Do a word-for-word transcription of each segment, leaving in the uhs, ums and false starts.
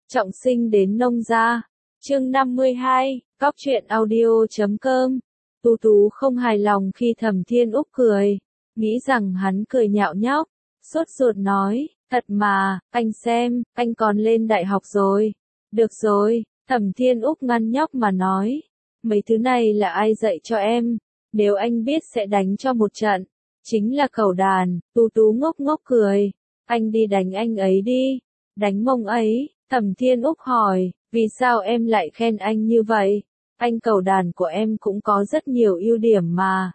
Trọng sinh đến nông gia. Chương năm mươi hai, Cóc truyện audio chấm com. Tú Tú không hài lòng khi Thẩm Thiên Úc cười, nghĩ rằng hắn cười nhạo nhóc, sốt ruột nói, thật mà, anh xem, anh còn lên đại học rồi. Được rồi, Thẩm Thiên Úc ngăn nhóc mà nói, mấy thứ này là ai dạy cho em, nếu anh biết sẽ đánh cho một trận, chính là cẩu đàn. Tú Tú ngốc ngốc cười, anh đi đánh anh ấy đi, đánh mông ấy. Thẩm Thiên Úc hỏi, vì sao em lại khen anh như vậy? Anh cẩu đàn của em cũng có rất nhiều ưu điểm mà.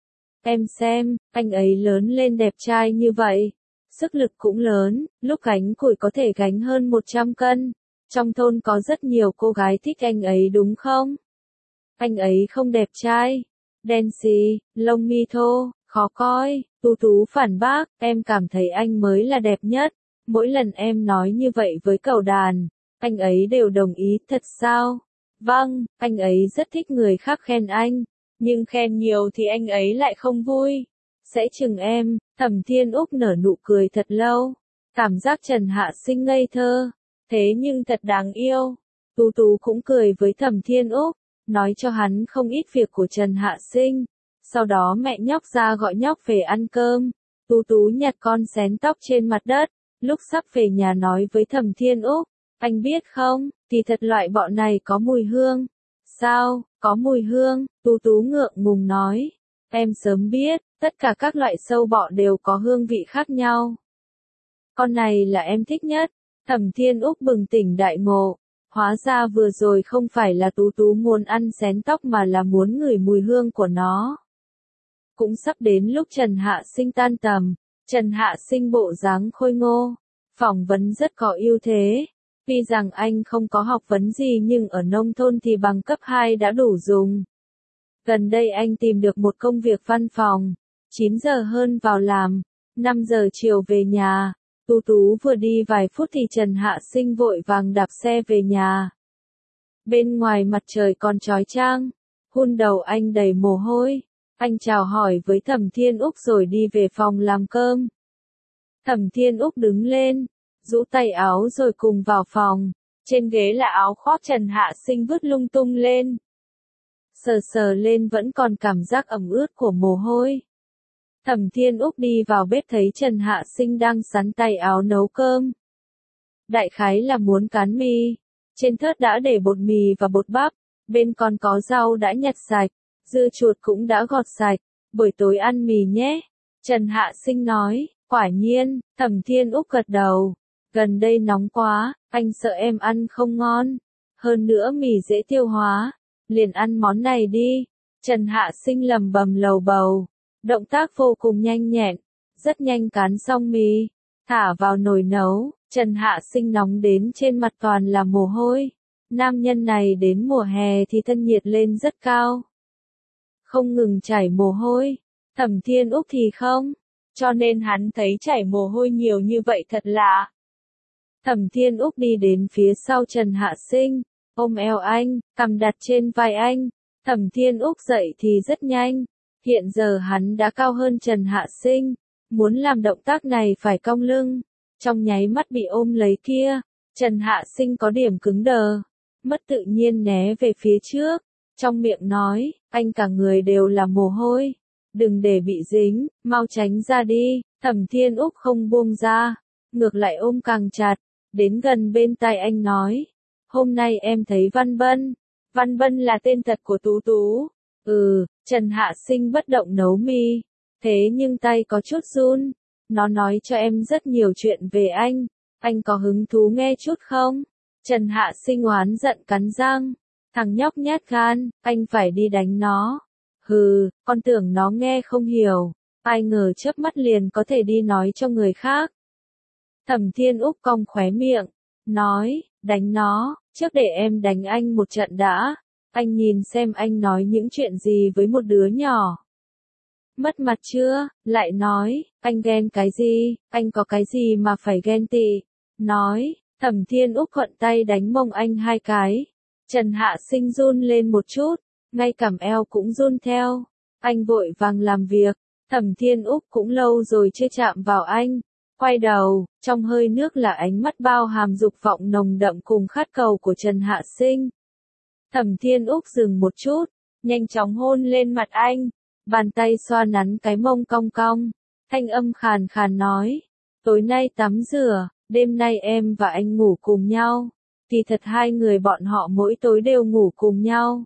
Em xem, anh ấy lớn lên đẹp trai như vậy, sức lực cũng lớn, lúc gánh củi có thể gánh hơn một trăm cân. Trong thôn có rất nhiều cô gái thích anh ấy đúng không? Anh ấy không đẹp trai, đen xì, lông mi thô, khó coi. Tú Tú phản bác, em cảm thấy anh mới là đẹp nhất. Mỗi lần em nói như vậy với cẩu đàn, anh ấy đều đồng ý. Thật sao? Vâng, anh ấy rất thích người khác khen anh, nhưng khen nhiều thì anh ấy lại không vui. Sẽ chừng em. Thẩm Thiên Úc nở nụ cười thật lâu. Cảm giác Trần Hạ Sinh ngây thơ, thế nhưng thật đáng yêu. Tú Tú cũng cười với Thẩm Thiên Úc, nói cho hắn không ít việc của Trần Hạ Sinh. Sau đó mẹ nhóc ra gọi nhóc về ăn cơm. Tú Tú nhặt con xén tóc trên mặt đất, lúc sắp về nhà nói với Thẩm Thiên Úc, anh biết không, thì thật loại bọ này có mùi hương. Sao, có mùi hương? Tú Tú ngượng ngùng nói, em sớm biết, tất cả các loại sâu bọ đều có hương vị khác nhau. Con này là em thích nhất. Thẩm Thiên Úc bừng tỉnh đại ngộ, hóa ra vừa rồi không phải là Tú Tú muốn ăn xén tóc mà là muốn ngửi mùi hương của nó. Cũng sắp đến lúc Trần Hạ Sinh tan tầm. Trần Hạ Sinh bộ dáng khôi ngô, phỏng vấn rất có ưu thế. Tuy rằng anh không có học vấn gì nhưng ở nông thôn thì bằng cấp hai đã đủ dùng. Gần đây anh tìm được một công việc văn phòng, chín giờ hơn vào làm, năm giờ chiều về nhà. Tú Tú vừa đi vài phút thì Trần Hạ Sinh vội vàng đạp xe về nhà. Bên ngoài mặt trời còn chói chang, hun đầu anh đầy mồ hôi. Anh chào hỏi với Thẩm Thiên Úc rồi đi về phòng làm cơm. Thẩm Thiên Úc đứng lên, rũ tay áo rồi cùng vào phòng. Trên ghế là áo khoác Trần Hạ Sinh vứt lung tung lên. Sờ sờ lên vẫn còn cảm giác ẩm ướt của mồ hôi. Thẩm Thiên Úc đi vào bếp thấy Trần Hạ Sinh đang sắn tay áo nấu cơm. Đại khái là muốn cán mì. Trên thớt đã để bột mì và bột bắp, bên còn có rau đã nhặt sạch, dưa chuột cũng đã gọt sạch. Buổi tối ăn mì nhé. Trần Hạ Sinh nói, quả nhiên. Thẩm Thiên Úc gật đầu. Gần đây nóng quá, anh sợ em ăn không ngon. Hơn nữa mì dễ tiêu hóa, liền ăn món này đi. Trần Hạ Sinh lầm bầm lầu bầu. Động tác vô cùng nhanh nhẹn, rất nhanh cán xong mì, thả vào nồi nấu. Trần Hạ Sinh nóng đến trên mặt toàn là mồ hôi. Nam nhân này đến mùa hè thì thân nhiệt lên rất cao, không ngừng chảy mồ hôi. Thẩm Thiên Úc thì không, cho nên hắn thấy chảy mồ hôi nhiều như vậy thật lạ. Thẩm Thiên Úc đi đến phía sau Trần Hạ Sinh, ôm eo anh, cằm đặt trên vai anh. Thẩm Thiên Úc dậy thì rất nhanh. Hiện giờ hắn đã cao hơn Trần Hạ Sinh, muốn làm động tác này phải cong lưng. Trong nháy mắt bị ôm lấy kia, Trần Hạ Sinh có điểm cứng đờ, mất tự nhiên né về phía trước, trong miệng nói, anh cả người đều là mồ hôi, đừng để bị dính, mau tránh ra đi. Thẩm Thiên Úc không buông ra, ngược lại ôm càng chặt, đến gần bên tai anh nói, hôm nay em thấy Văn Bân. Văn Bân là tên thật của Tú Tú. Ừ. Trần Hạ Sinh bất động nấu mì, thế nhưng tay có chút run. Nó nói cho em rất nhiều chuyện về anh, anh có hứng thú nghe chút không? Trần Hạ Sinh oán giận cắn răng, thằng nhóc nhát gan, anh phải đi đánh nó. Hừ, con tưởng nó nghe không hiểu, ai ngờ chớp mắt liền có thể đi nói cho người khác. Thẩm Thiên Úc cong khóe miệng, nói, đánh nó, trước để em đánh anh một trận đã. Anh nhìn xem anh nói những chuyện gì với một đứa nhỏ. Mất mặt chưa? Lại nói, anh ghen cái gì? Anh có cái gì mà phải ghen tị? Nói, Thẩm Thiên Úc thuận tay đánh mông anh hai cái. Trần Hạ Sinh run lên một chút, ngay cằm eo cũng run theo. Anh vội vàng làm việc. Thẩm Thiên Úc cũng lâu rồi chưa chạm vào anh. Quay đầu, trong hơi nước là ánh mắt bao hàm dục vọng nồng đậm cùng khát cầu của Trần Hạ Sinh. Thẩm Thiên Úc dừng một chút, nhanh chóng hôn lên mặt anh, bàn tay xoa nắn cái mông cong cong, thanh âm khàn khàn nói, tối nay tắm rửa, đêm nay em và anh ngủ cùng nhau. Thì thật hai người bọn họ mỗi tối đều ngủ cùng nhau.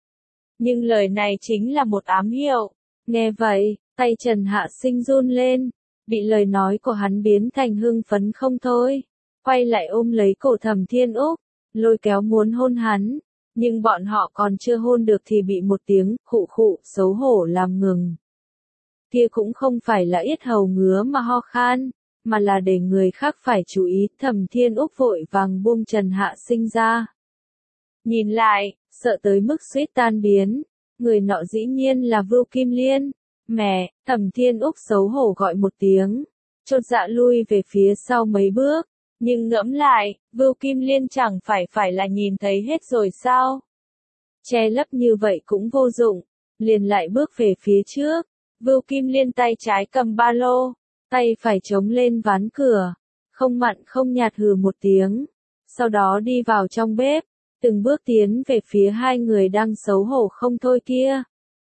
Nhưng lời này chính là một ám hiệu. Nghe vậy, tay Trần Hạ Sinh run lên, bị lời nói của hắn biến thành hưng phấn không thôi. Quay lại ôm lấy cổ Thẩm Thiên Úc, lôi kéo muốn hôn hắn. Nhưng bọn họ còn chưa hôn được thì bị một tiếng khụ khụ xấu hổ làm ngừng. Kia cũng không phải là yết hầu ngứa mà ho khan, mà là để người khác phải chú ý. Thẩm Thiên Úc vội vàng buông Trần Hạ Sinh ra. Nhìn lại, sợ tới mức suýt tan biến, người nọ dĩ nhiên là Vưu Kim Liên. Mẹ, Thẩm Thiên Úc xấu hổ gọi một tiếng, chột dạ lui về phía sau mấy bước, nhưng ngẫm lại, Vưu Kim Liên chẳng phải phải là nhìn thấy hết rồi sao? Che lấp như vậy cũng vô dụng, liền lại bước về phía trước, Vưu Kim Liên tay trái cầm ba lô, tay phải chống lên ván cửa, không mặn không nhạt hừ một tiếng, sau đó đi vào trong bếp, từng bước tiến về phía hai người đang xấu hổ không thôi kia.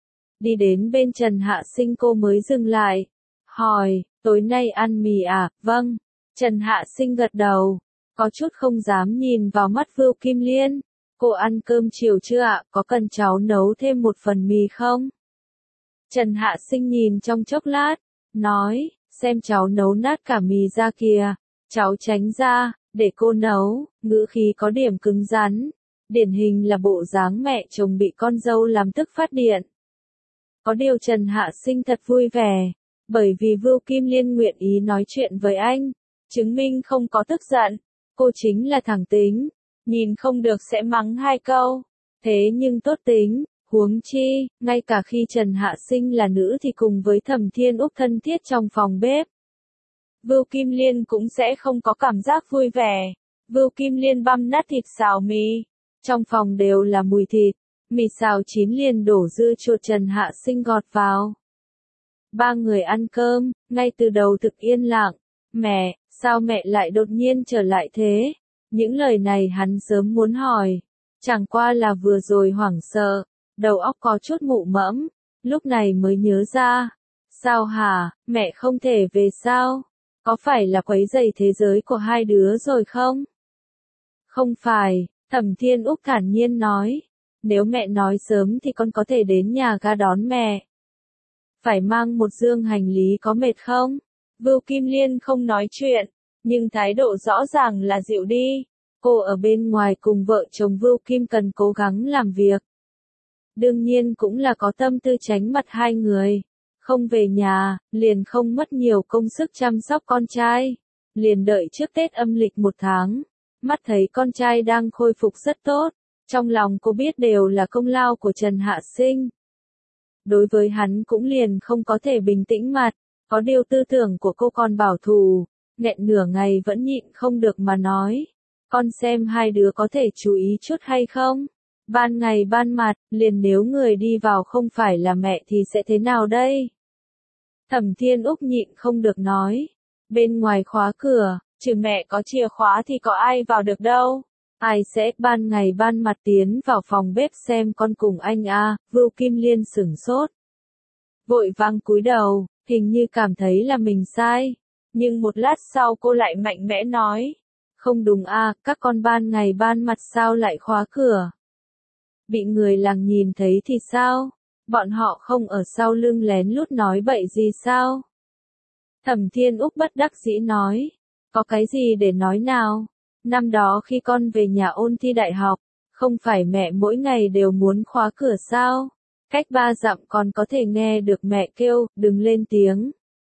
Đi đến bên Trần Hạ Sinh cô mới dừng lại, hỏi, tối nay ăn mì à? Vâng. Trần Hạ Sinh gật đầu, có chút không dám nhìn vào mắt Vưu Kim Liên. Cô ăn cơm chiều chưa ạ? Có cần cháu nấu thêm một phần mì không? Trần Hạ Sinh nhìn trong chốc lát, nói, xem cháu nấu nát cả mì ra kìa, cháu tránh ra, để cô nấu, ngữ khí có điểm cứng rắn, điển hình là bộ dáng mẹ chồng bị con dâu làm tức phát điện. Có điều Trần Hạ Sinh thật vui vẻ, bởi vì Vưu Kim Liên nguyện ý nói chuyện với anh, chứng minh không có tức giận, cô chính là thẳng tính, nhìn không được sẽ mắng hai câu, thế nhưng tốt tính, huống chi, ngay cả khi Trần Hạ Sinh là nữ thì cùng với Thẩm Thiên Úc thân thiết trong phòng bếp. Vưu Kim Liên cũng sẽ không có cảm giác vui vẻ, Vưu Kim Liên băm nát thịt xào mì, trong phòng đều là mùi thịt, mì xào chín liền đổ dưa chuột Trần Hạ Sinh gọt vào. Ba người ăn cơm, ngay từ đầu thực yên lặng, mẹ, sao mẹ lại đột nhiên trở lại thế? Những lời này hắn sớm muốn hỏi, chẳng qua là vừa rồi hoảng sợ, đầu óc có chút mụ mẫm, lúc này mới nhớ ra. Sao hả, mẹ không thể về sao? Có phải là quấy rầy thế giới của hai đứa rồi không? Không phải, Thẩm Thiên Úc thản nhiên nói, nếu mẹ nói sớm thì con có thể đến nhà ga đón mẹ. Phải mang một dương hành lý có mệt không? Vưu Kim Liên không nói chuyện, nhưng thái độ rõ ràng là dịu đi. Cô ở bên ngoài cùng vợ chồng Vưu Kim cần cố gắng làm việc. Đương nhiên cũng là có tâm tư tránh mặt hai người. Không về nhà, liền không mất nhiều công sức chăm sóc con trai. Liền đợi trước Tết âm lịch một tháng. Mắt thấy con trai đang khôi phục rất tốt. Trong lòng cô biết đều là công lao của Trần Hạ Sinh. Đối với hắn cũng liền không có thể bình tĩnh mặt. Có điều tư tưởng của cô còn bảo thủ. Nghẹn nửa ngày vẫn nhịn không được mà nói. Con xem hai đứa có thể chú ý chút hay không? Ban ngày ban mặt, liền nếu người đi vào không phải là mẹ thì sẽ thế nào đây? Thẩm Thiên Úc nhịn không được nói. Bên ngoài khóa cửa, trừ mẹ có chìa khóa thì có ai vào được đâu. Ai sẽ ban ngày ban mặt tiến vào phòng bếp xem con cùng anh à? Vưu Kim Liên sửng sốt. Vội vang cúi đầu, hình như cảm thấy là mình sai. Nhưng một lát sau cô lại mạnh mẽ nói. Không đúng à, các con ban ngày ban mặt sao lại khóa cửa? Bị người làng nhìn thấy thì sao? Bọn họ không ở sau lưng lén lút nói bậy gì sao? Thẩm Thiên Úc bất đắc dĩ nói. Có cái gì để nói nào? Năm đó khi con về nhà ôn thi đại học, không phải mẹ mỗi ngày đều muốn khóa cửa sao? Cách ba dặm còn có thể nghe được mẹ kêu, đừng lên tiếng.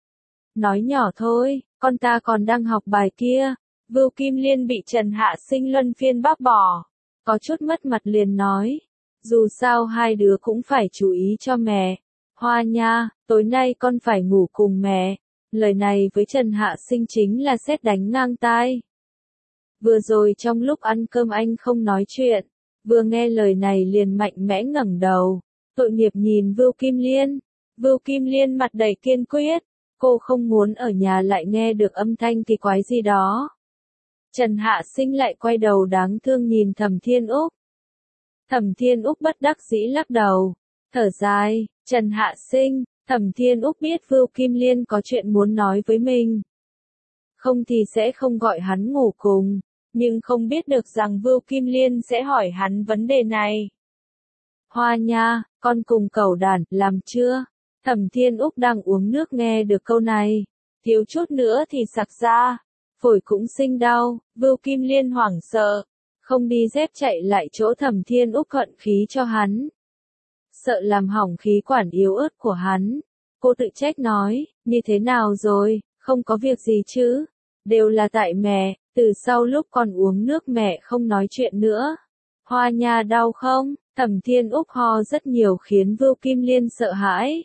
Nói nhỏ thôi, con ta còn đang học bài kia. Vưu Kim Liên bị Trần Hạ Sinh luân phiên bác bỏ. Có chút mất mặt liền nói. Dù sao hai đứa cũng phải chú ý cho mẹ. Hoa nha, tối nay con phải ngủ cùng mẹ. Lời này với Trần Hạ Sinh chính là sét đánh ngang tai. Vừa rồi trong lúc ăn cơm anh không nói chuyện. Vừa nghe lời này liền mạnh mẽ ngẩng đầu. Tội nghiệp nhìn Vưu Kim Liên. Vưu Kim Liên mặt đầy kiên quyết. Cô không muốn ở nhà lại nghe được âm thanh kỳ quái gì đó. Trần Hạ Sinh lại quay đầu đáng thương nhìn Thẩm Thiên Úc. Thẩm Thiên Úc bất đắc dĩ lắc đầu, thở dài, Trần Hạ Sinh, Thẩm Thiên Úc biết Vưu Kim Liên có chuyện muốn nói với mình. Không thì sẽ không gọi hắn ngủ cùng, nhưng không biết được rằng Vưu Kim Liên sẽ hỏi hắn vấn đề này. Hoa Nha, con cùng cẩu đản, làm chưa? Thẩm Thiên Úc đang uống nước nghe được câu này, thiếu chút nữa thì sặc ra, phổi cũng sinh đau, Vưu Kim Liên hoảng sợ, không đi dép chạy lại chỗ Thẩm Thiên Úc thuận khí cho hắn. Sợ làm hỏng khí quản yếu ớt của hắn, cô tự trách nói, như thế nào rồi, không có việc gì chứ, đều là tại mẹ, từ sau lúc con uống nước mẹ không nói chuyện nữa. Hoa Nha đau không? Thẩm Thiên Úc ho rất nhiều khiến Vưu Kim Liên sợ hãi.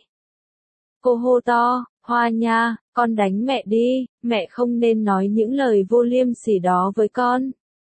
Cô hô to, Hoa Nha, con đánh mẹ đi, mẹ không nên nói những lời vô liêm sỉ đó với con.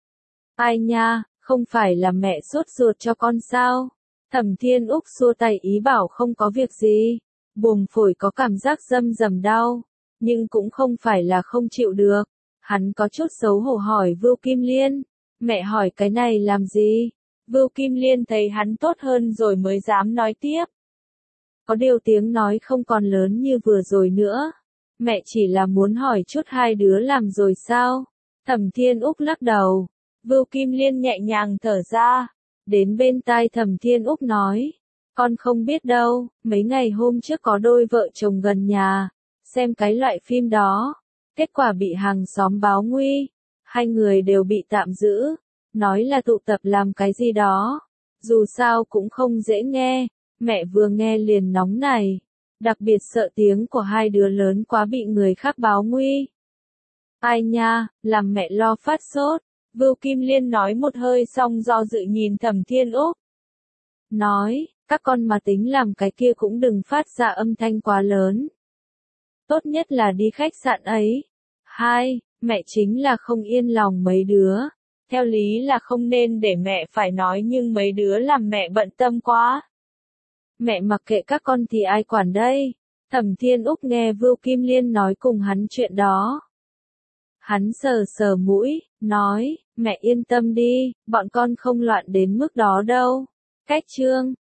Ai nha, không phải là mẹ sốt ruột cho con sao? Thẩm Thiên Úc xua tay ý bảo không có việc gì. Buồng phổi có cảm giác râm rầm đau, nhưng cũng không phải là không chịu được. Hắn có chút xấu hổ hỏi Vưu Kim Liên, mẹ hỏi cái này làm gì? Vưu Kim Liên thấy hắn tốt hơn rồi mới dám nói tiếp. Có điều tiếng nói không còn lớn như vừa rồi nữa. Mẹ chỉ là muốn hỏi chút hai đứa làm rồi sao? Thẩm Thiên Úc lắc đầu. Vưu Kim Liên nhẹ nhàng thở ra. Đến bên tai Thẩm Thiên Úc nói. Con không biết đâu, mấy ngày hôm trước có đôi vợ chồng gần nhà. Xem cái loại phim đó. Kết quả bị hàng xóm báo nguy. Hai người đều bị tạm giữ. Nói là tụ tập làm cái gì đó. Dù sao cũng không dễ nghe. Mẹ vừa nghe liền nóng này. Đặc biệt sợ tiếng của hai đứa lớn quá bị người khác báo nguy. Ai nha, làm mẹ lo phát sốt. Vưu Kim Liên nói một hơi xong do dự nhìn Thẩm Thiên Úc. Nói, các con mà tính làm cái kia cũng đừng phát ra âm thanh quá lớn. Tốt nhất là đi khách sạn ấy. Hai, mẹ chính là không yên lòng mấy đứa. Theo lý là không nên để mẹ phải nói nhưng mấy đứa làm mẹ bận tâm quá. Mẹ mặc kệ các con thì ai quản đây? Thẩm Thiên Úc nghe Vưu Kim Liên nói cùng hắn chuyện đó. Hắn sờ sờ mũi, nói, mẹ yên tâm đi, bọn con không loạn đến mức đó đâu. Cách chương